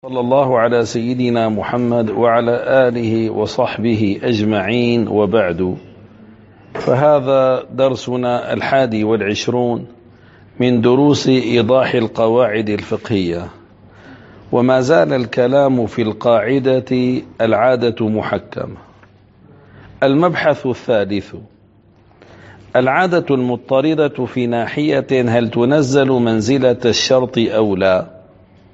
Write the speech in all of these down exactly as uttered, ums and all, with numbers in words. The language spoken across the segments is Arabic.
صلى الله على سيدنا محمد وعلى آله وصحبه أجمعين، وبعد، فهذا درسنا الحادي والعشرون من دروس إيضاح القواعد الفقهية، وما زال الكلام في القاعدة العادة محكمة. المبحث الثالث: العادة المضطردة في ناحية هل تنزل منزلة الشرط أو لا؟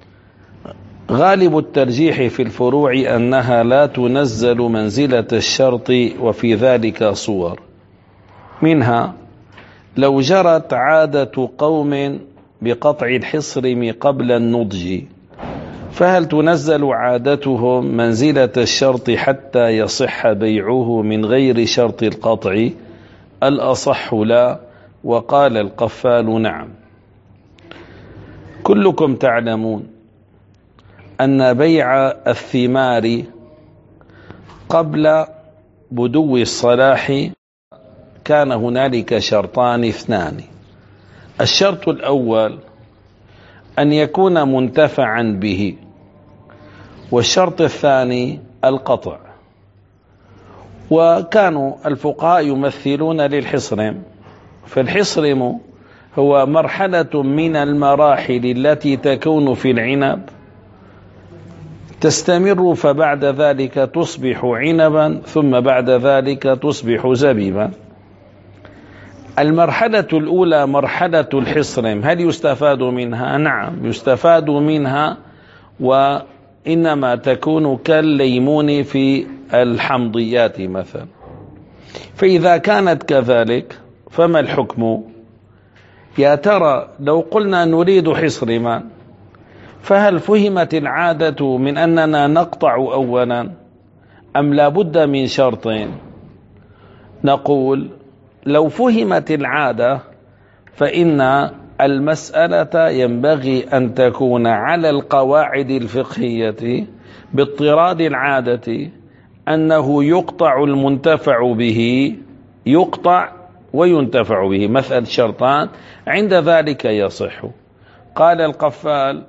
غالب الترجيح في الفروع أنها لا تنزل منزلة الشرط، وفي ذلك صور، منها لو جرت عادة قوم بقطع الحصرم قبل النضج، فهل تنزل عادتهم منزلة الشرط حتى يصح بيعه من غير شرط القطع؟ الأصح لا، وقال القفال نعم. كلكم تعلمون أن بيع الثمار قبل بدو الصلاح كان هنالك شرطان اثنان: الشرط الأول أن يكون منتفعا به، والشرط الثاني القطع. وكانوا الفقهاء يمثلون للحصرم، فالحصرم هو مرحلة من المراحل التي تكون في العنب تستمر، فبعد ذلك تصبح عنبا، ثم بعد ذلك تصبح زبيبا. المرحلة الأولى مرحلة الحصرم، هل يستفاد منها؟ نعم يستفاد منها، وإنما تكون كالليمون في الحمضيات مثلا. فإذا كانت كذلك فما الحكم؟ يا ترى لو قلنا نريد حصرما، فهل فهمت العادة من أننا نقطع أولا، أم لا بد من شرطين؟ نقول لو فهمت العادة فإن المسألة ينبغي أن تكون على القواعد الفقهية باضطراد العادة، أنه يقطع المنتفع به، يقطع وينتفع به، مثل شرطان، عند ذلك يصح. قال القفال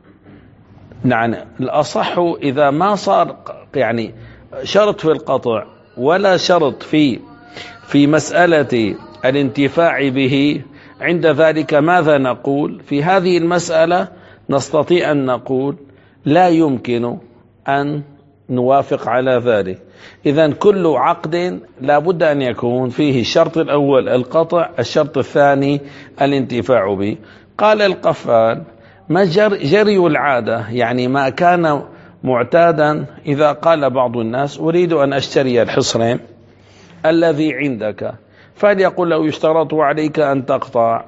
نعم الأصح إذا ما صار يعني شرط في القطع ولا شرط في في مسألة الانتفاع به، عند ذلك ماذا نقول؟ في هذه المسألة نستطيع أن نقول لا يمكن أن نوافق على ذلك. إذن كل عقد لا بد أن يكون فيه الشرط الأول القطع، الشرط الثاني الانتفاع به. قال القفال ما جري العادة، يعني ما كان معتادا، إذا قال بعض الناس أريد أن أشتري الحصرم الذي عندك، فليقول له يشترط عليك أن تقطع.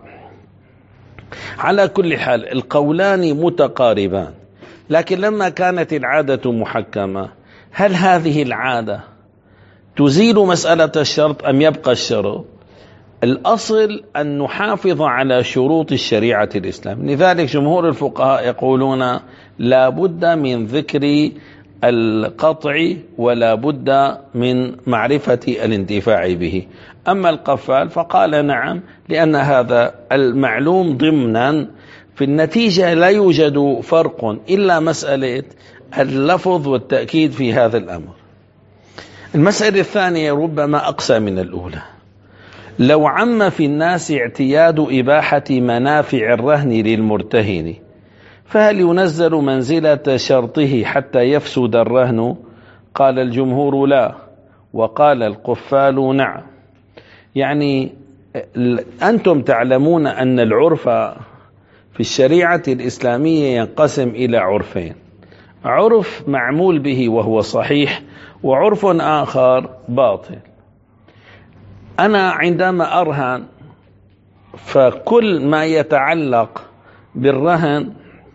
على كل حال القولان متقاربان، لكن لما كانت العادة محكمة، هل هذه العادة تزيل مسألة الشرط أم يبقى الشرط؟ الأصل أن نحافظ على شروط الشريعة الإسلام. لذلك جمهور الفقهاء يقولون لا بد من ذكر القطع ولا بد من معرفة الانتفاع به. أما القفال فقال نعم، لأن هذا المعلوم ضمنا، في النتيجة لا يوجد فرق إلا مسألة اللفظ والتأكيد في هذا الأمر. المسألة الثانية ربما أقسى من الأولى: لو عم في الناس اعتياد إباحة منافع الرهن للمرتهن، فهل ينزل منزلة شرطه حتى يفسد الرهن؟ قال الجمهور لا، وقال القفال نعم. يعني أنتم تعلمون أن العرف في الشريعة الإسلامية ينقسم إلى عرفين: عرف معمول به وهو صحيح، وعرف آخر باطل. أنا عندما أرهن، فكل ما يتعلق بالرهن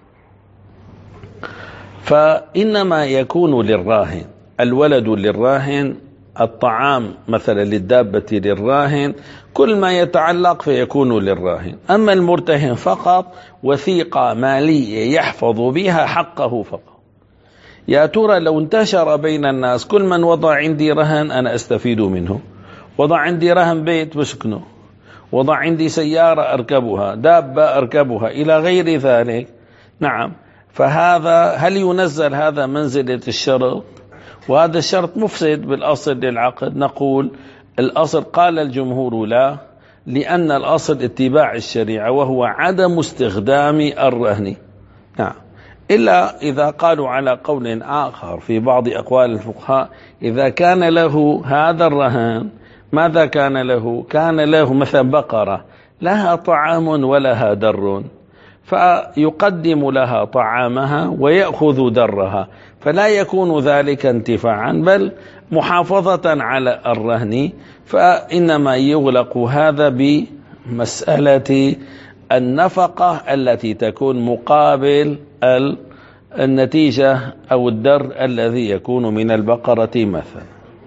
فإنما يكون للراهن، الولد للراهن، الطعام مثلا للدابة للراهن، كل ما يتعلق فيكون للراهن. أما المرتهن فقط وثيقة مالية يحفظ بها حقه فقط. يا ترى لو انتشر بين الناس كل من وضع عندي رهن أنا أستفيد منه، وضع عندي رهن بيت بسكنه، وضع عندي سيارة أركبها، دابة أركبها، إلى غير ذلك، نعم فهذا هل ينزل هذا منزلة الشرط؟ وهذا الشرط مفسد بالأصل للعقد. نقول الأصل قال الجمهور لا، لأن الأصل اتباع الشريعة وهو عدم استخدام الرهن. نعم، إلا إذا قالوا على قول آخر في بعض أقوال الفقهاء، إذا كان له هذا الرهن ماذا كان له؟ كان له مثلا بقرة لها طعام ولها در، فيقدم لها طعامها ويأخذ درها، فلا يكون ذلك انتفاعا بل محافظة على الرهن، فإنما يغلق هذا بمسألة النفقة التي تكون مقابل النتيجة أو الدر الذي يكون من البقرة مثلا.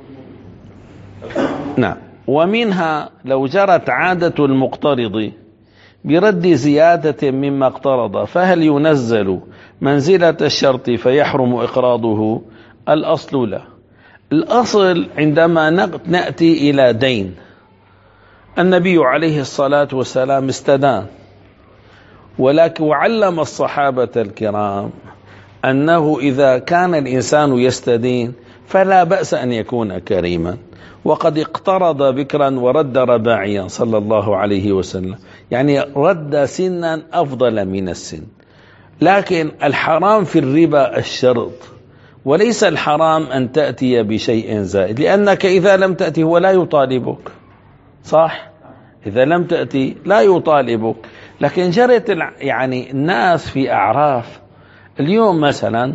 نعم. ومنها لو جرت عادة المقترض برد زيادة مما اقترض، فهل ينزل منزلة الشرط فيحرم إقراضه؟ الأصل لا. الأصل عندما نأتي إلى دين، النبي عليه الصلاة والسلام استدان، ولكن وعلم الصحابة الكرام أنه إذا كان الإنسان يستدين فلا بأس أن يكون كريما، وقد اقترض بكرا ورد رباعيا صلى الله عليه وسلم، يعني رد سنا أفضل من السن. لكن الحرام في الربا الشرط، وليس الحرام أن تأتي بشيء زائد، لأنك إذا لم تأتي هو لا يطالبك، صح؟ إذا لم تأتي لا يطالبك. لكن جرت يعني الناس في أعراف اليوم، مثلا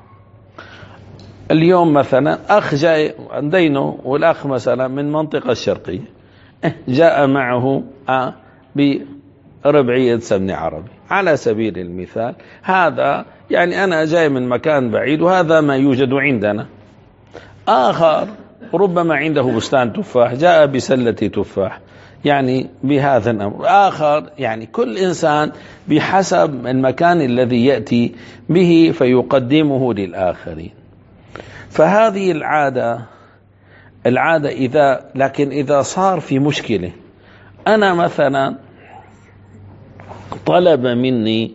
اليوم مثلا أخ جاي دينه، والأخ مثلا من منطقة الشرقية جاء معه بربعية سمن عربي على سبيل المثال، هذا يعني أنا جاي من مكان بعيد وهذا ما يوجد عندنا. آخر ربما عنده بستان تفاح جاء بسلة تفاح، يعني بهذا الأمر. آخر يعني كل إنسان بحسب المكان الذي يأتي به فيقدمه للآخرين. فهذه العادة العادة إذا لكن إذا صار في مشكلة، أنا مثلا طلب مني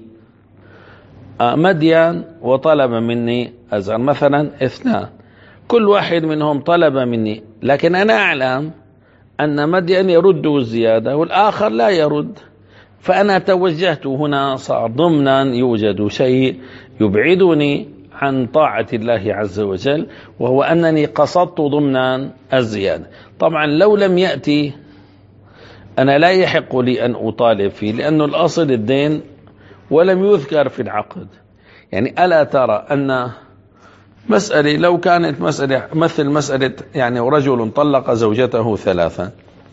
مدين وطلب مني أزهر مثلا اثنان، كل واحد منهم طلب مني، لكن أنا أعلم أن مدين يرد الزيادة والآخر لا يرد، فأنا توجهت هنا، صار ضمنا يوجد شيء يبعدني عن طاعة الله عز وجل، وهو أنني قصدت ضمنا الزيادة. طبعا لو لم يأتي أنا لا يحق لي أن أطالب فيه، لأنه الأصل الدين ولم يذكر في العقد. يعني ألا ترى أن مسألة لو كانت مسألة مثل مسألة يعني رجل طلق زوجته ثلاثا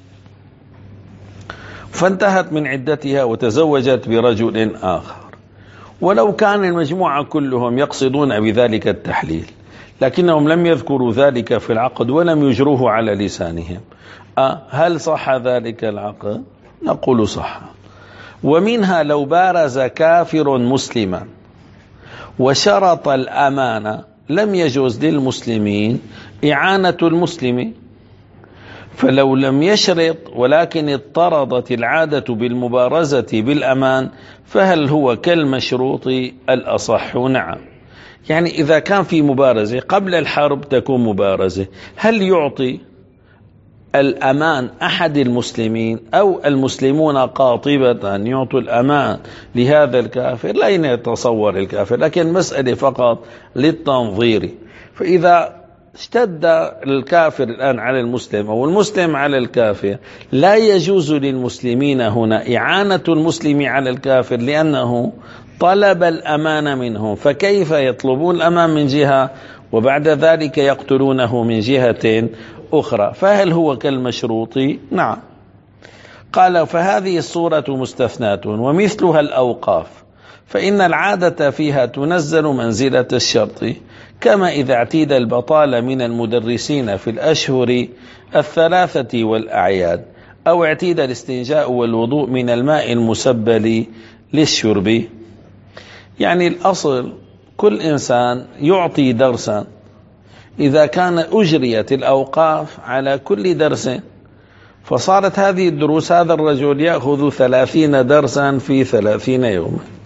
فانتهت من عدتها وتزوجت برجل آخر، ولو كان المجموعة كلهم يقصدون بذلك التحليل لكنهم لم يذكروا ذلك في العقد ولم يجروه على لسانهم، أه هل صح ذلك العقد؟ نقول صح. ومنها لو بارز كافر مسلما وشرط الأمانة، لم يجوز للمسلمين إعانة المسلم، فلو لم يشرط ولكن اضطردت العادة بالمبارزة بالأمان فهل هو كالمشروط؟ الأصح نعم. يعني إذا كان في مبارزة قبل الحرب تكون مبارزة، هل يعطي الأمان أحد المسلمين أو المسلمون قاطبة أن يعطوا الأمان لهذا الكافر؟ لا يتصور الكافر، لكن مسألة فقط للتنظير. فإذا اشتد الكافر الآن على المسلم أو المسلم على الكافر، لا يجوز للمسلمين هنا إعانة المسلم على الكافر، لأنه طلب الأمان منهم، فكيف يطلبون الأمان من جهة وبعد ذلك يقتلونه من جهة أخرى؟ فهل هو كالمشروط؟ نعم. قال فهذه الصورة مستثناة ومثلها الأوقاف، فإن العادة فيها تنزل منزلة الشرط، كما إذا اعتيد البطالة من المدرسين في الأشهر الثلاثة والأعياد، أو اعتيد الاستنجاء والوضوء من الماء المسبل للشرب. يعني الأصل كل إنسان يعطي درسا، إذا كان أجريت الأوقاف على كل درس فصارت هذه الدروس، هذا الرجل يأخذ ثلاثين درسا في ثلاثين يوما،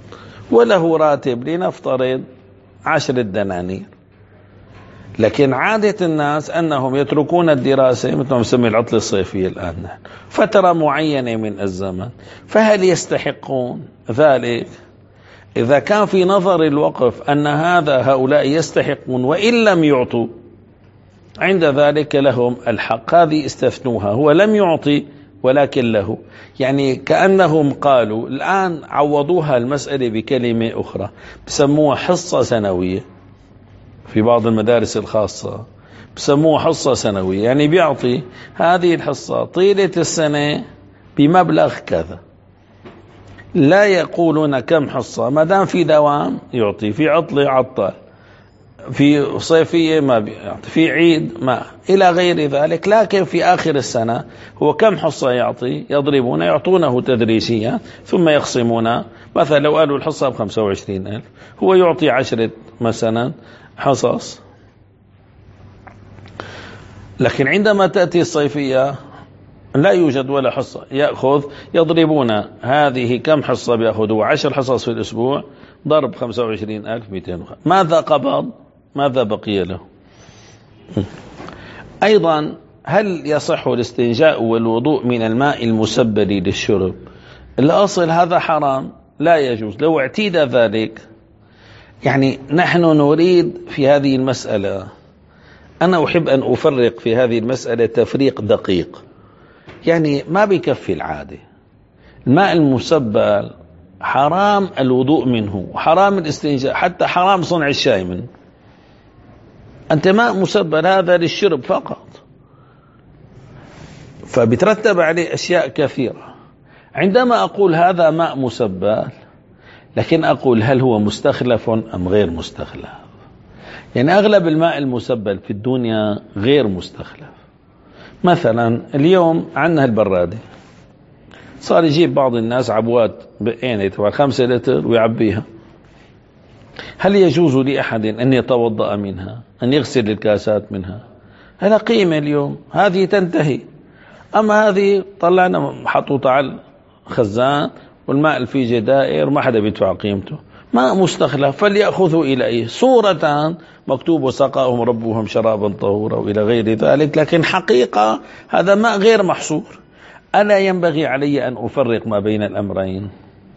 وله راتب لنفترض عشرة دنانير، لكن عادة الناس أنهم يتركون الدراسة مثل ما نسمي العطلة الصيفية الآن فترة معينة من الزمن، فهل يستحقون ذلك؟ إذا كان في نظر الوقف أن هذا هؤلاء يستحقون وإن لم يعطوا، عند ذلك لهم الحق. هذه استثنوها، هو لم يعطي ولكن له، يعني كأنهم قالوا الآن عوضوها المسألة بكلمة أخرى بسموها حصة سنوية. في بعض المدارس الخاصة بسموها حصة سنوية، يعني بيعطي هذه الحصة طيلة السنة بمبلغ كذا، لا يقولون كم حصة، ما دام في دوام يعطي، في عطلة عطل، في صيفية ما بيعطي، في عيد ما إلى غير ذلك. لكن في آخر السنة هو كم حصة يعطي، يضربون يعطونه تدريسيا ثم يخصمون. مثلا لو قالوا الحصة بخمسة وعشرين ألف، هو يعطي عشرة مثلا حصص، لكن عندما تأتي الصيفية لا يوجد ولا حصة، يأخذ يضربون هذه كم حصة بيأخذوا عشر حصص في الأسبوع ضرب خمسة وعشرين ألف مئتين. ماذا قبض؟ ماذا بقي له؟ أيضا هل يصح الاستنجاء والوضوء من الماء المسبل للشرب؟ الأصل هذا حرام لا يجوز لو اعتيد ذلك. يعني نحن نريد في هذه المسألة، أنا أحب أن أفرق في هذه المسألة تفريق دقيق، يعني ما بيكفي العادة. الماء المسبل حرام الوضوء منه، حرام الاستنجاء، حتى حرام صنع الشاي منه. أنت ماء مسبل هذا للشرب فقط، فبترتب عليه أشياء كثيرة. عندما أقول هذا ماء مسبل، لكن أقول هل هو مستخلف أم غير مستخلف؟ يعني أغلب الماء المسبل في الدنيا غير مستخلف. مثلا اليوم عندنا البرادة، صار يجيب بعض الناس عبوات بقينة تبع خمسة لتر ويعبيها. هل يجوز لأحد أن يتوضأ منها، أن يغسل الكاسات منها؟ هذا قيمة اليوم، هذه تنتهي. أما هذه طلعنا محطوطة على الخزان والماء الفيجي دائر، ما حدا بيدفع قيمته، ماء مستخلف، فليأخذوا إليه صورة مكتوب وسقاهم ربهم شرابا طهورا وإلى غير ذلك، لكن حقيقة هذا ماء غير محصور. ألا ينبغي علي أن أفرق ما بين الأمرين؟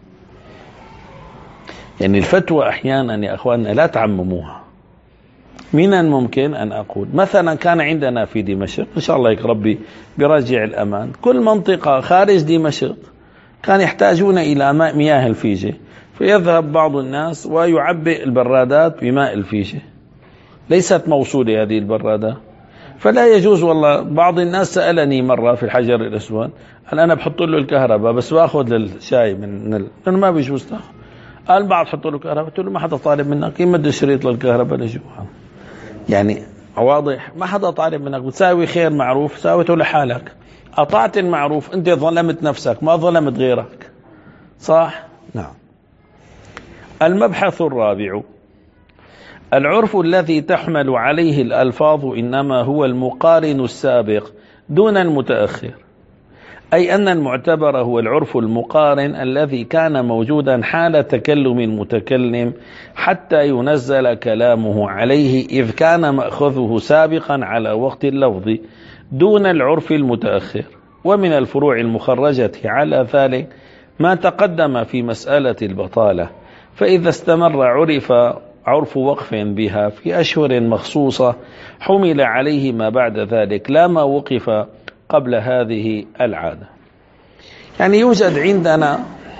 يعني الفتوى أحيانا يا أخواننا لا تعمموها. من الممكن أن أقول مثلا كان عندنا في دمشق، إن شاء الله يك ربي برجع الأمان، كل منطقة خارج دمشق كان يحتاجون إلى ماء مياه الفيجة، فيذهب بعض الناس ويعبئ البرادات بماء الفيجة، ليست موصولة هذه البرادة، فلا يجوز. والله بعض الناس سألني مرة في الحجر الأسود، قال أنا بحط له الكهرباء بس باخذ للشاي من ال... لأنه ما بيجوز تاخذ. قال بعض حط له كهرباء، قلت له ما حدا طالب منك يمد الشريط للكهرباء لجوا. يعني واضح ما حدا طالب منك، بتساوي خير معروف ساويته لحالك، قطعت المعروف، أنت ظلمت نفسك ما ظلمت غيرك، صح؟ نعم. المبحث الرابع: العرف الذي تحمل عليه الألفاظ إنما هو المقارن السابق دون المتأخر، أي أن المعتبر هو العرف المقارن الذي كان موجودا حال تكلم المتكلم حتى ينزل كلامه عليه، إذ كان مأخذه سابقا على وقت اللفظ دون العرف المتأخر. ومن الفروع المخرجة على ذلك ما تقدم في مسألة البطالة، فإذا استمر عرف عرف وقف بها في أشهر مخصوصة حمل عليه ما بعد ذلك لا ما وقف قبل هذه العادة. يعني يوجد عندنا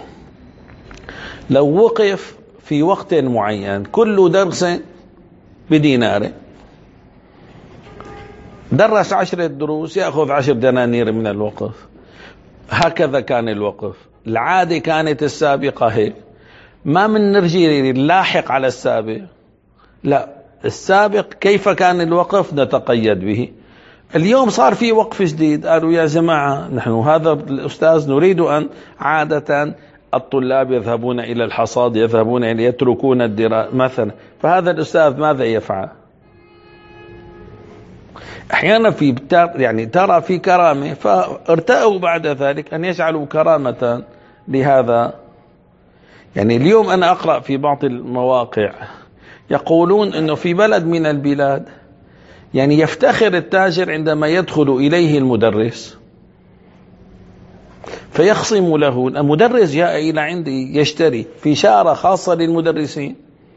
لو وقف في وقت معين كل درس بدينار، درس عشرة دروس يأخذ عشر دنانير من الوقف، هكذا كان الوقف. العادة كانت السابقة هيك، ما من نرجي نلاحق على السابق، لا، السابق كيف كان الوقف نتقيد به. اليوم صار في وقف جديد، قالوا يا جماعة نحن هذا الأستاذ نريد أن عادة الطلاب يذهبون إلى الحصاد، يذهبون إلى يتركون الدراسة مثلا، فهذا الأستاذ ماذا يفعل؟ أحيانا في يعني ترى في كرامة، فارتأوا بعد ذلك أن يجعلوا كرامة لهذا. يعني اليوم أنا أقرأ في بعض المواقع يقولون أنه في بلد من البلاد يعني يفتخر التاجر عندما يدخل إليه المدرس فيخصم له. المدرس جاء إلى عندي يشتري في شارة خاصة للمدرسين.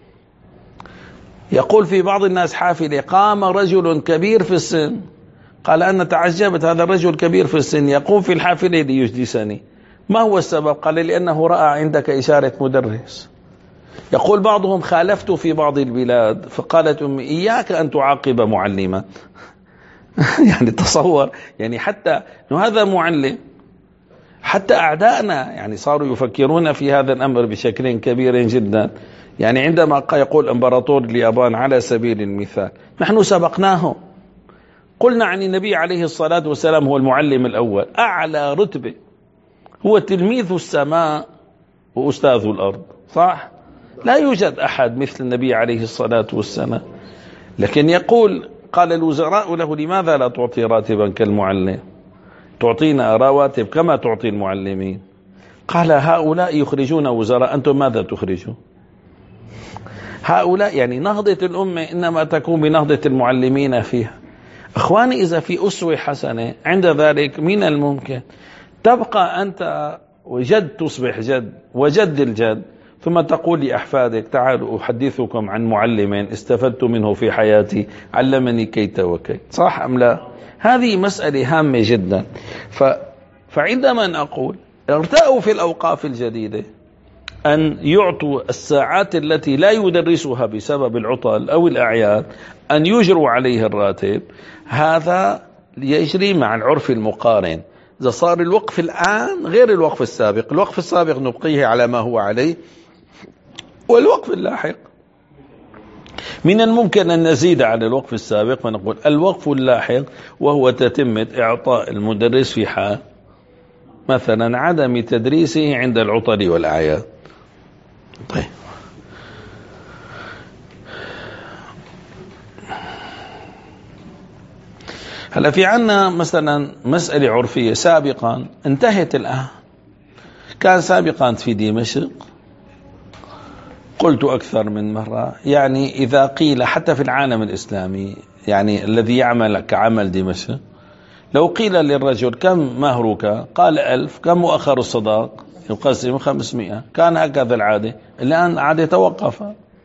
يقول في بعض الناس حافلة قام رجل كبير في السن، قال أنا تعجبت، هذا الرجل كبير في السن يقوم في الحافلة ليجلسني، ما هو السبب؟ قال لأنه رأى عندك إشارة مدرس. يقول بعضهم خالفت في بعض البلاد فقالت أمي إياك أن تعاقب معلما. يعني تصور، يعني حتى هذا معلم، حتى أعدائنا يعني صاروا يفكرون في هذا الأمر بشكل كبير جدا. يعني عندما يقول إمبراطور اليابان على سبيل المثال نحن سبقناهم، قلنا عن النبي عليه الصلاة والسلام هو المعلم الأول، أعلى رتبة، هو تلميذ السماء وأستاذ الأرض، صح؟ لا يوجد أحد مثل النبي عليه الصلاة والسلام. لكن يقول قال الوزراء له لماذا لا تعطي راتبا كالمعلم؟ تعطينا رواتب كما تعطي المعلمين. قال هؤلاء يخرجون وزراء، أنتم ماذا تخرجون؟ هؤلاء يعني نهضة الأمة إنما تكون بنهضة المعلمين فيها. أخواني إذا في أسوة حسنة عند ذلك من الممكن تبقى أنت وجد تصبح جد وجد الجد، ثم تقول لأحفادك تعالوا أحدثكم عن معلم استفدت منه في حياتي علمني كيت وكيت، صح أم لا؟ هذه مسألة هامة جدا. ف... فعندما نقول ارتأوا في الأوقاف الجديدة أن يعطوا الساعات التي لا يدرسها بسبب العطل أو الأعياد أن يجروا عليه الراتب، هذا يجري مع العرف المقارن. إذا صار الوقف الآن غير الوقف السابق، الوقف السابق نبقيه على ما هو عليه، والوقف اللاحق من الممكن أن نزيد على الوقف السابق فنقول الوقف اللاحق، وهو تتمة إعطاء المدرس في حال مثلا عدم تدريسه عند العطل والأعياد. طيب هلا في عنا مثلا مسألة عرفية سابقا انتهت الآن، كان سابقا في دمشق قلت أكثر من مرة، يعني إذا قيل حتى في العالم الإسلامي يعني الذي يعمل كعمل دمشق، لو قيل للرجل كم مهرك؟ قال ألف. كم مؤخر الصداق؟ يقسم خمسمائة. كان هكذا العادة، الآن عادة توقف.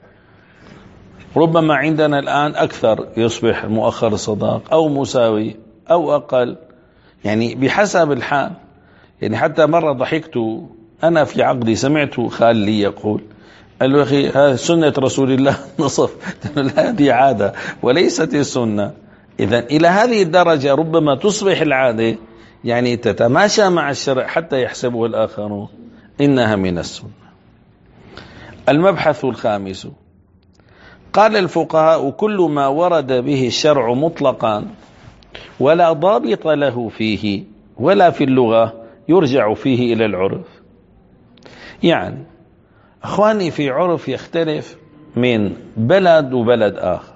ربما عندنا الآن أكثر يصبح مؤخر الصداق أو مساوي أو أقل، يعني بحسب الحال. يعني حتى مرة ضحكت أنا في عقدي، سمعت خال لي يقول قال له أخي هذه سنة رسول الله نصف. هذه عادة وليست السنة. إذا إلى هذه الدرجة ربما تصبح العادة يعني تتماشى مع الشرع حتى يحسبه الآخرون إنها من السنة. المبحث الخامس، قال الفقهاء كل ما ورد به الشرع مطلقا ولا ضابط له فيه ولا في اللغة يرجع فيه إلى العرف. يعني أخواني في عرف يختلف من بلد وبلد آخر.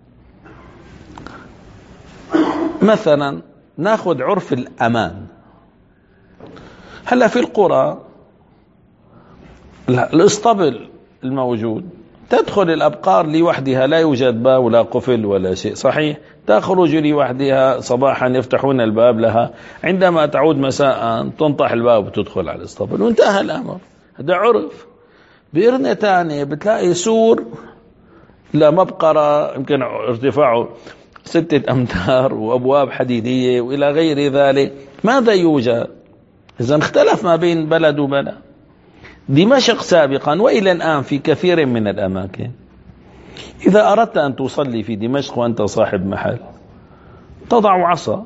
مثلا ناخذ عرف الأمان. هلا في القرى الاسطبل الموجود تدخل الأبقار لوحدها، لا يوجد باب ولا قفل ولا شيء، صحيح؟ تخرج لوحدها صباحا يفتحون الباب لها، عندما تعود مساء تنطح الباب وتدخل على الاسطبل وانتهى الأمر. هذا عرف. بإرنة تانية بتلاقي سور لا مبقرة يمكن ارتفاعه ستة أمتار وأبواب حديدية وإلى غير ذلك، ماذا يوجد؟ إذا اختلف ما بين بلد وبلد. دمشق سابقا وإلى الآن في كثير من الأماكن إذا أردت أن تصلي في دمشق وأنت صاحب محل تضع عصا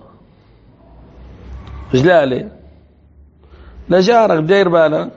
جلالة لجارك دير بالك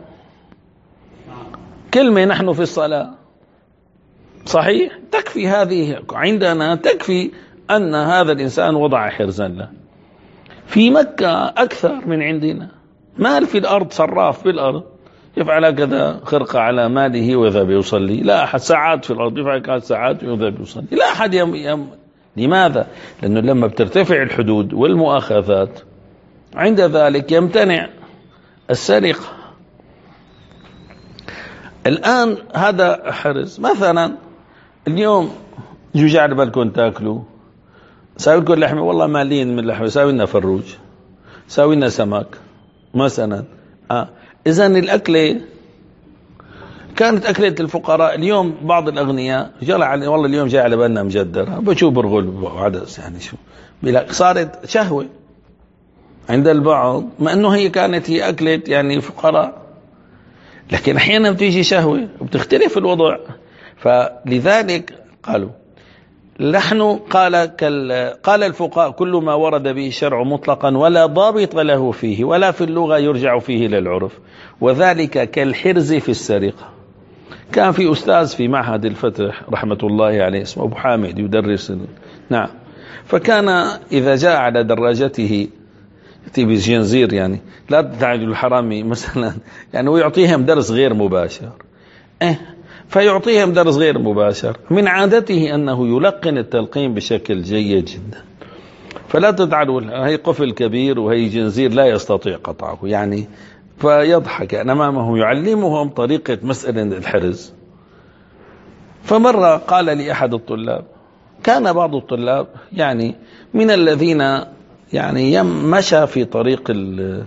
كلمة نحن في الصلاة، صحيح؟ تكفي هذه عندنا، تكفي أن هذا الإنسان وضع حرزا له. في مكة أكثر من عندنا، مال في الأرض صراف بالأرض يفعل كذا خرقة على ماله ويذهب يصلي، لا أحد ساعات في الأرض يفعل كذا ساعات ويذهب يصلي، لا أحد يم يم. لماذا؟ لأنه لما بترتفع الحدود والمؤاخذات عند ذلك يمتنع السرقة. الآن هذا حرز. مثلا اليوم جو على بالكم تاكلوا، ساوي لكم لحمة، والله مالين من لحمة، ساوي لنا فروج، ساوي لنا سمك مثلا. آه. إذن الأكلة كانت أكلة الفقراء. اليوم بعض الأغنياء جرى على والله اليوم جاي على بالنا مجدر، بشو برغل وعدس، يعني شو بلا، صارت شهوة عند البعض، ما أنه هي كانت هي أكلة يعني فقراء، لكن أحيانا بتيجي شهوة وبتختلف الوضع. فلذلك قالوا نحن قال قال الفقهاء كل ما ورد به الشرع مطلقا ولا ضابط له فيه ولا في اللغة يرجع فيه للعرف، وذلك كالحرز في السرقة. كان في أستاذ في معهد الفتح رحمة الله عليه اسمه أبو حامد يدرس، نعم، فكان إذا جاء على دراجته يأتي بجنزير، يعني لا تعجل الحرامي مثلا، يعني ويعطيهم درس غير مباشر، إيه فيعطيهم درس غير مباشر. من عادته أنه يلقن التلقين بشكل جيد جدا، فلا تجعلوا هي قفل كبير وهي جنزير لا يستطيع قطعه، يعني فيضحك أمامه يعلمهم طريقة مسألة الحرز. فمرة قال لي أحد الطلاب، كان بعض الطلاب يعني من الذين يعني مشى في طريق ال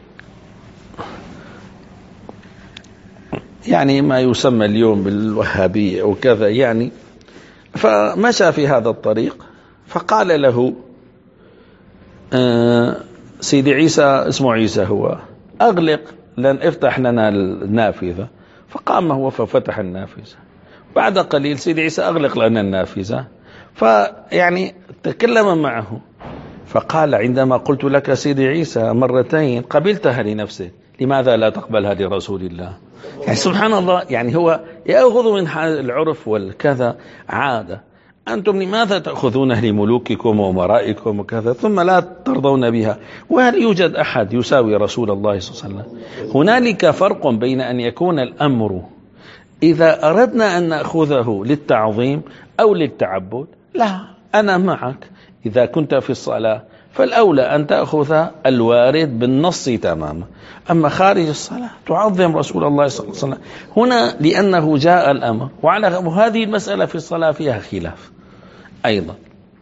يعني ما يسمى اليوم بالوهابية وكذا، يعني فمشى في هذا الطريق، فقال له آه سيدي عيسى، اسمه عيسى هو، أغلق لن افتح لنا النافذة. فقام هو ففتح النافذة. بعد قليل سيدي عيسى أغلق لنا النافذة. فيعني تكلم معه فقال عندما قلت لك سيدي عيسى مرتين قبلتها لنفسك، لماذا لا تقبلها لرسول الله؟ يعني سبحان الله، يعني هو يأخذ من العرف والكذا عادة، أنتم لماذا تأخذونه لملوككم ومرائكم وكذا ثم لا ترضون بها؟ وهل يوجد أحد يساوي رسول الله صلى الله عليه وسلم؟ هنالك فرق بين أن يكون الأمر إذا أردنا أن نأخذه للتعظيم أو للتعبد، لا، أنا معك. إذا كنت في الصلاة فالأولى أن تأخذ الوارد بالنص تماما، أما خارج الصلاة تعظم رسول الله صلى الله عليه وسلم هنا لأنه جاء الأمر. وعلى هذه المسألة في الصلاة فيها خلاف أيضا.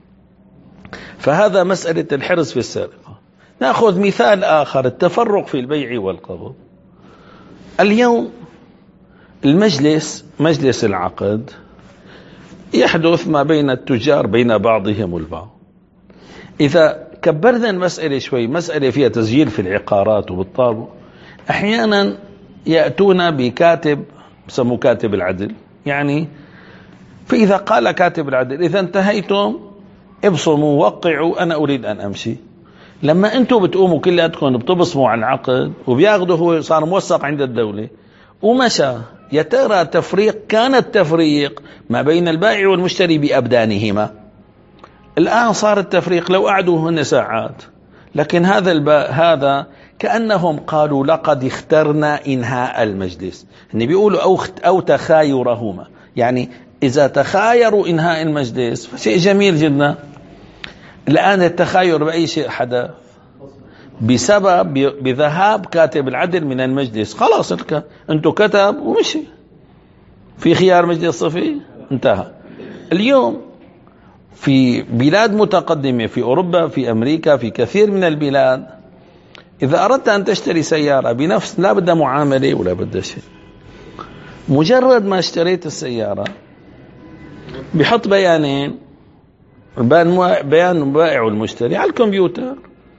فهذا مسألة الحرص في السرقة. نأخذ مثال آخر، التفرق في البيع والقبض. اليوم المجلس مجلس العقد يحدث ما بين التجار بين بعضهم البعض. إذا كبرنا المسألة شوي، مسألة فيها تسجيل في العقارات وبالطابع، أحيانا يأتون بكاتب يسموه كاتب العدل، يعني فإذا قال كاتب العدل إذا انتهيتم ابصموا وقعوا أنا أريد أن أمشي. لما أنتم بتقوموا كلاتكم بتبصموا على العقد وبياخذوا، هو صار موثق عند الدولة ومشى، يا ترى تفريق كان التفريق ما بين البائع والمشتري بأبدانهما. الآن صار التفريق لو قعدوا هن ساعات، لكن هذا الباء هذا كأنهم قالوا لقد اخترنا إنهاء المجلس. هن بيقولوا أو, أو تخايرهما، يعني إذا تخايروا إنهاء المجلس فشيء جميل جدا. الآن التخاير بأي شيء حدث بسبب بذهاب كاتب العدل من المجلس، خلاص انتو كتب ومشي، في خيار مجلس صفي انتهى. اليوم في بلاد متقدمة في أوروبا في أمريكا في كثير من البلاد، إذا أردت أن تشتري سيارة بنفس لا بدها معاملة ولا بدها شيء، مجرد ما اشتريت السيارة بحط بيانين، بيان البائع والمشتري على الكمبيوتر،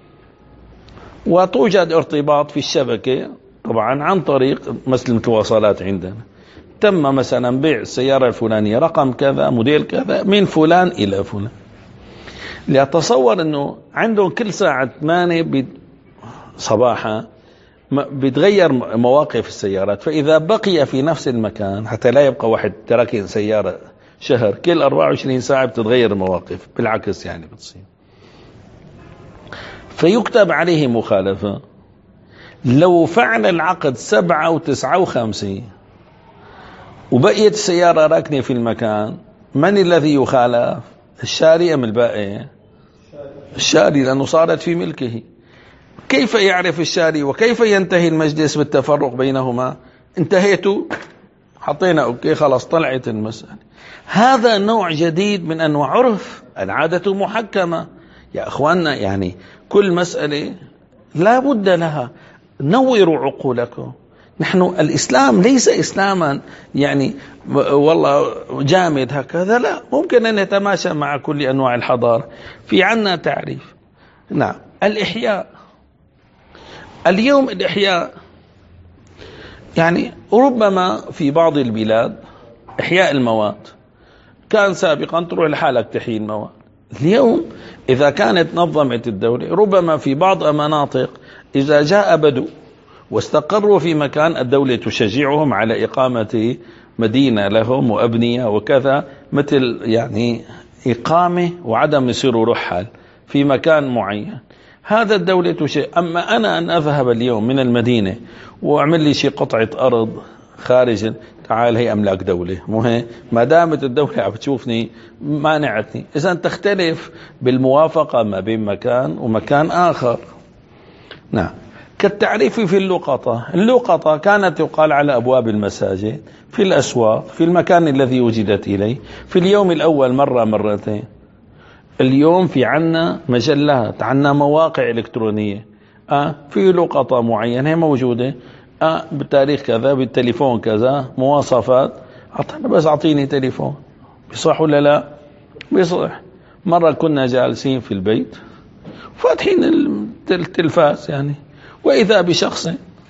وتوجد ارتباط في الشبكة طبعا عن طريق مثل المتواصلات عندنا، تم مثلا بيع السيارة الفلانية رقم كذا موديل كذا من فلان إلى فلان. لأتصور أنه عندهم كل ساعة ثمانية صباحا بتغير مواقف السيارات، فإذا بقي في نفس المكان حتى لا يبقى واحد ترك سيارة شهر، كل أربعة وعشرين ساعة بتتغير المواقف، بالعكس يعني بتصير، فيكتب عليه مخالفة. لو فعل العقد سبعة وتسعة وخمسين وبقيت السيارة راكنة في المكان، من الذي يخالف؟ الشاري أم البائع؟ الشاري، لأنه صارت في ملكه. كيف يعرف الشاري وكيف ينتهي المجلس بالتفرق بينهما؟ انتهيتوا حطينا أوكي خلاص طلعت المسألة. هذا نوع جديد من أنواع عرف، العادة محكمة يا أخواننا. يعني كل مسألة لا بد لها، نوروا عقولكم. نحن الإسلام ليس إسلاما يعني والله جامد هكذا، لا، ممكن أن يتماشى مع كل أنواع الحضارة. في عنا تعريف. نعم. الإحياء اليوم، الإحياء يعني ربما في بعض البلاد إحياء المواد كان سابقا تروح لحالك تحيي المواد. اليوم إذا كانت نظمت الدولة، ربما في بعض المناطق إذا جاء بدو واستقروا في مكان، الدولة تشجعهم على إقامة مدينة لهم وأبنية وكذا، مثل يعني إقامة وعدم يصيروا رحال في مكان معين. هذا الدولة تشجع. أما أنا أن أذهب اليوم من المدينة وأعمل لي شيء قطعة أرض خارج، تعال هي أملاك دولة، مو هي؟ ما دامت الدولة عم تشوفني مانعتني. إذن تختلف بالموافقة ما بين مكان ومكان آخر. نعم. كالتعريف في اللقطة. اللقطة كانت يقال على أبواب المساجد، في الأسواق، في المكان الذي وجدت إليه، في اليوم الأول مرة مرتين. اليوم في عنا مجلات، عنا مواقع إلكترونية، آه في لقطة معينة هي موجودة، آه بالتاريخ كذا، بالتليفون كذا، مواصفات، أعطينا بس أعطيني تليفون. بصح ولا لا؟ بصح. مرة كنا جالسين في البيت فاتحين التلفاز يعني، وإذا بشخص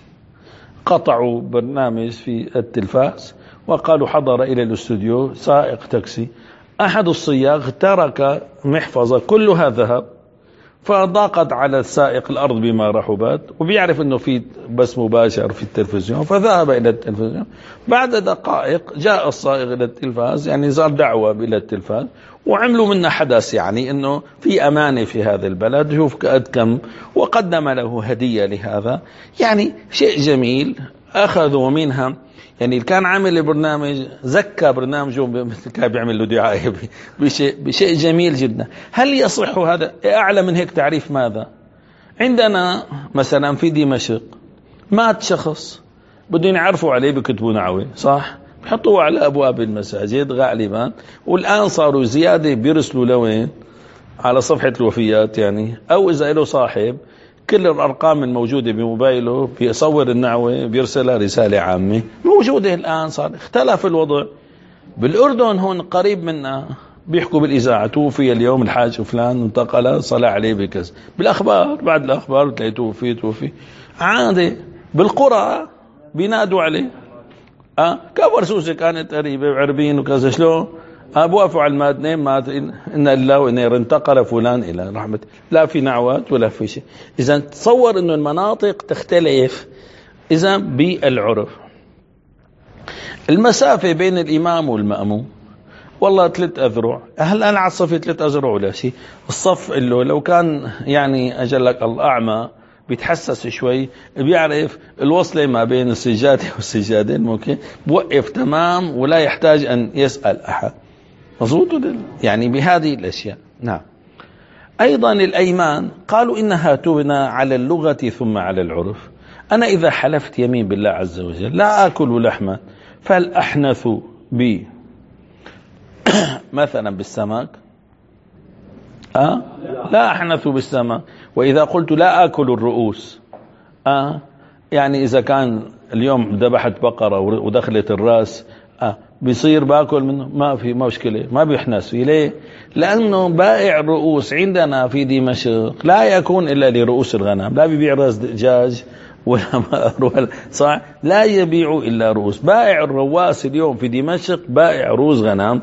قطعوا برنامج في التلفاز وقالوا حضر إلى الاستوديو سائق تاكسي. أحد الصياغ ترك محفظة كلها ذهب، فضاقت على السائق الأرض بما رحبت، وبيعرف أنه في بس مباشر في التلفزيون، فذهب إلى التلفزيون. بعد دقائق جاء الصائغ إلى التلفاز، يعني صار دعوة إلى التلفاز، وعملوا منا حدث يعني أنه في أمانة في هذا البلد، شوف قد كم، وقدم له هدية لهذا. يعني شيء جميل. أخذوا منها يعني كان عامل برنامج زكى برنامجه مثل كان بيعمل له دعاية بشيء, بشيء جميل جدا. هل يصح هذا؟ أعلى من هيك تعريف ماذا؟ عندنا مثلا في دمشق مات شخص، بدهم يعرفوا عليه بكتبوا نعوي، صح؟ بحطوه على أبواب المساجد غالبا، والآن صاروا زيادة بيرسلوا لوين؟ على صفحة الوفيات يعني، أو إذا له صاحب كل الأرقام الموجودة بموبايله بيصور النعوة بيرسلها رسالة عامة موجودة. الآن صار اختلف الوضع. بالأردن هون قريب منا بيحكوا بالإذاعة توفي اليوم الحاج فلان انتقل صلى عليه بكذا، بالأخبار بعد الأخبار تلاقي توفي توفي عادي. بالقرى بينادوا عليه، أه كبر سوسة كانت قريبة وعربين وكذا، شلون أبوافوا على المادنين مات إن الله وإن انتقل فلان إلى رحمة. لا في نعوات ولا في شيء. إذا تصور إنه المناطق تختلف. إذا بالعرف المسافة بين الإمام والمأموم والله ثلاث أذرع. هل أنا على الصف ثلاث أذرع ولا شيء؟ الصف اللي لو كان يعني أجلك الأعمى بيتحسس شوي، بيعرف الوصلة ما بين السجادة والسجادين، ممكن بوقف تمام ولا يحتاج أن يسأل أحد. مظبوط يعني بهذه الأشياء. نعم. أيضا الأيمان قالوا إنها تبنى على اللغة ثم على العرف. أنا إذا حلفت يمين بالله عز وجل لا آكل لحما، فهل أحنث بي مثلا بالسمك؟ أه؟ لا أحنث بالسمك. وإذا قلت لا آكل الرؤوس، أه؟ يعني إذا كان اليوم ذبحت بقرة ودخلت الرأس، أه بيصير باكل منه؟ ما في مشكلة، ما بيحنس فيه. ليه؟ لأنه بائع الرؤوس عندنا في دمشق لا يكون إلا لرؤوس الغنم، لا بيبيع رأس دجاج ولا ولا صح، لا يبيع إلا رؤوس. بائع الرواس اليوم في دمشق بائع رؤوس غنم،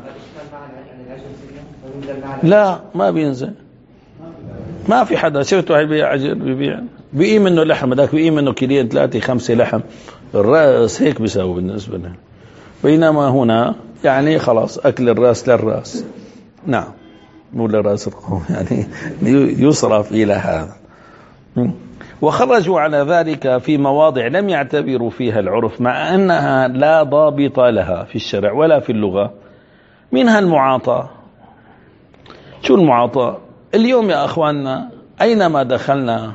لا ما بينزل، ما في حدا شفته هيبيع عجل بيبيع، بيقي منه لحم، هذاك بيقي منه كيلين ثلاثة خمسة لحم، الرأس هيك بيساوي بالنسبة له. بينما هنا يعني خلاص أكل الرأس للرأس. نعم، مو للرأس القوم، يعني يصرف إلى هذا. وخرجوا على ذلك في مواضع لم يعتبروا فيها العرف، مع أنها لا ضابط لها في الشرع ولا في اللغة. منها المعاطاة. شو المعاطاة؟ اليوم يا أخواننا أينما دخلنا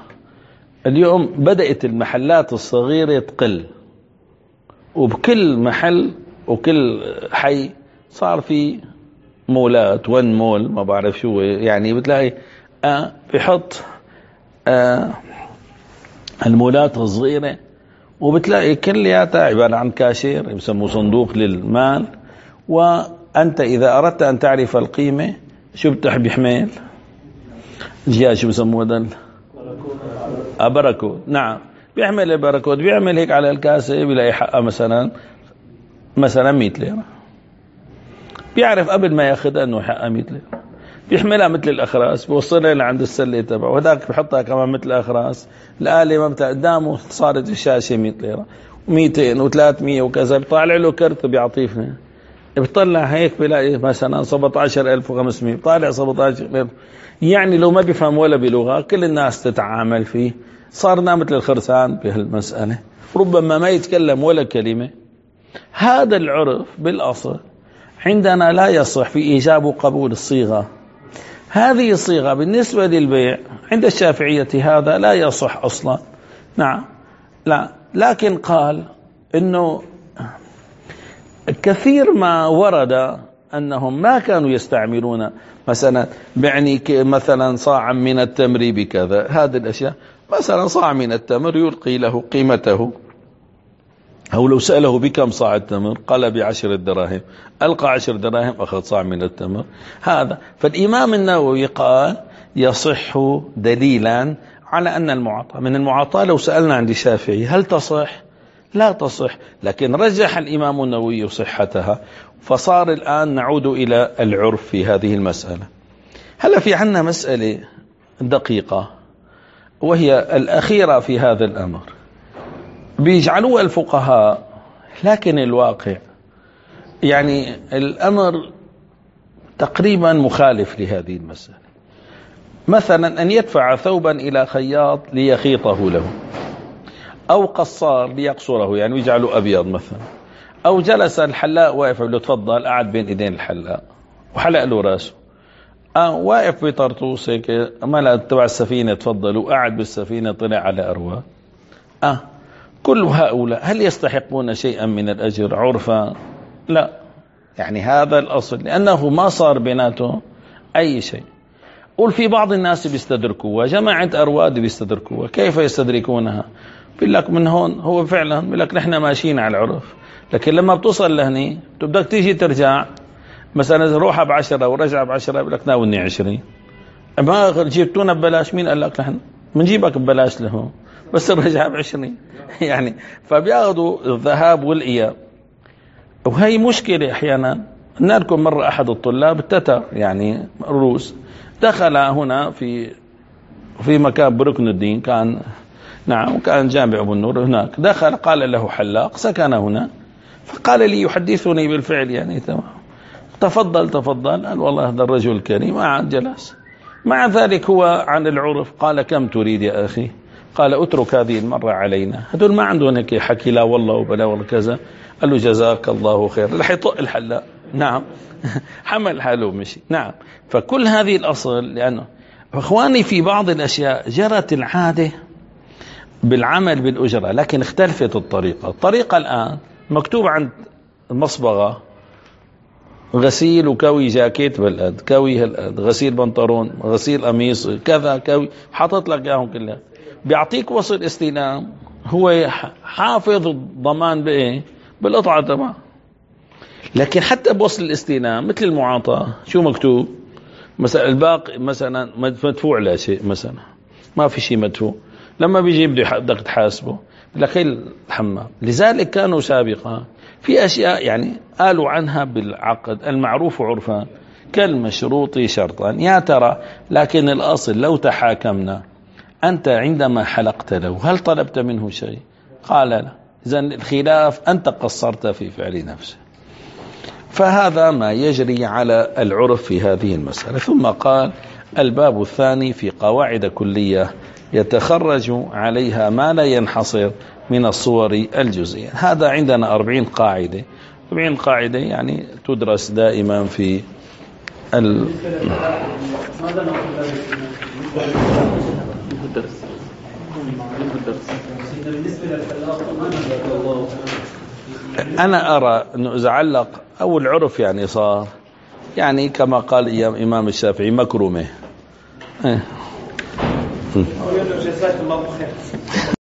اليوم بدأت المحلات الصغيرة تقل، وبكل محل وكل حي صار في مولات، ون مول ما بعرف شو يعني، بتلاقي آه بيحط آه المولات الصغيرة، وبتلاقي كلياتها عبارة عن كاشير يسموه صندوق للمال. وأنت إذا أردت أن تعرف القيمة شو بتح بيحمل جهاز شو بسموه هذا بركود. نعم بيعمل البركود، بيعمل هيك على الكاسة بيلاقي حقها مثلا مثلا مئة ليرة، بيعرف قبل ما ياخذها انه حقها مئة ليرة، بيحملها مثل الاخراس بيوصلها لعند السله تبعه، وهذاك بحطها كمان مثل الاخراس. الآلة ما قدامه صارت الشاشة مئة ليرة ومئتين وثلاثمئة وكذا، بيطالع له كرت بيعطيه، بيطلع هيك بيلاقي مثلا سبعة عشر ألف وخمسمئة، بيطالع سبعة عشر ألف. يعني لو ما بيفهم ولا بلغة كل الناس تتعامل فيه، صارنا مثل الخرسان بهالمسألة، ربما ما يتكلم ولا كلمة. هذا العرف بالأصل عندنا لا يصح في إيجاب وقبول الصيغة. هذه الصيغة بالنسبة للبيع عند الشافعية هذا لا يصح أصلا. نعم لا، لكن قال إنه كثير ما ورد أنهم ما كانوا يستعملون مثلا بعني مثلا صاعا من التمر بكذا، هذه الأشياء مثلا صاع من التمر يلقي له قيمته، أو لو سأله بكم صاع التمر قال بعشر دراهم، ألقى عشر دراهم أخذ صاع من التمر. هذا فالإمام النووي قال يصح دليلا على أن المعاطاة من المعاطاة. لو سألنا عند الشافعي هل تصح؟ لا تصح، لكن رجح الإمام النووي صحتها. فصار الآن نعود إلى العرف في هذه المسألة. هلا في عنا مسألة دقيقة وهي الأخيرة في هذا الأمر، بيجعلوها الفقهاء لكن الواقع يعني الأمر تقريبا مخالف لهذه المسألة. مثلا أن يدفع ثوبا إلى خياط ليخيطه له، أو قصار ليقصره يعني يجعله أبيض مثلا، أو جلس الحلاق واقف له تفضل قاعد بين إيدين الحلاق وحلق له راسه، آه واقف بطرطوس هيك ملا تبع السفينة تفضل وقاعد بالسفينة طلع على أروى. آه كل هؤلاء هل يستحقون شيئا من الأجر عرفا؟ لا، يعني هذا الأصل، لأنه ما صار بيناتهم أي شيء. قل في بعض الناس بيستدركوها، جماعة أرواد بيستدركوها. كيف يستدركونها؟ بيقول لك من هون هو فعلا بيقول لك نحن ماشيين على العرف، لكن لما بتوصل لهني بدك تيجي ترجع مثلا روحها بعشرة ورجع بعشرة بيقول لك ناولني عشرين، ما جبتونا ببلاش، مين قال لك نحن بنجيبك ببلاش لهون بس الرجع بعشرين يعني. فبياخذوا الذهاب والإياب، وهي مشكلة أحيانا. قلنا لكم مرة أحد الطلاب التتر يعني الروس دخل هنا في في مكان بركن الدين، كان نعم كان جامع أبو النور هناك، دخل قال له حلاق سكن هنا، فقال لي يحدثني بالفعل يعني تمام، تفضل تفضل، قال والله هذا الرجل الكريم قعد جلس. مع ذلك هو عن العرف قال كم تريد يا أخي؟ قال اترك هذه المرة علينا. هدول ما عندهم هيك حكي لا والله وبلا والله كذا. قال له جزاك الله خير، رح يطق الحلاق. نعم حمل حاله ومشي. نعم فكل هذه الأصل، لأنه أخواني في بعض الأشياء جرت العادة بالعمل بالأجرة لكن اختلفت الطريقة. الطريقة الآن مكتوب عند المصبغة غسيل وكوي جاكيت بالقد، كوي هالقد، غسيل بنطلون، غسيل قميص كذا، كوي حاطط لك اياهم كلها، بيعطيك وصل استلام، هو حافظ الضمان بايه؟ بالقطعة تبعه. لكن حتى بوصل الاستلام مثل المعاطاة شو مكتوب؟ مثلا الباقي مثلا مدفوع لا شيء، مثلا ما في شيء مدفوع، لما بيجي بدك تحاسبه لك الحمام. لذلك كانوا سابقا في أشياء يعني قالوا عنها بالعقد المعروف عرفا كالمشروط شرطا. يا ترى لكن الأصل لو تحاكمنا أنت عندما حلقت له هل طلبت منه شيء؟ قال لا، إذن الخلاف أنت قصرت في فعل نفسه. فهذا ما يجري على العرف في هذه المسألة. ثم قال الباب الثاني في قواعد كلية يتخرج عليها ما لا ينحصر من الصور الجزئية. هذا عندنا أربعين قاعدة، أربعين قاعدة يعني تدرس دائما في ال... أنا أرى أنه إذا علق أو العرف يعني صار يعني كما قال أيام إمام الشافعي مكرمه.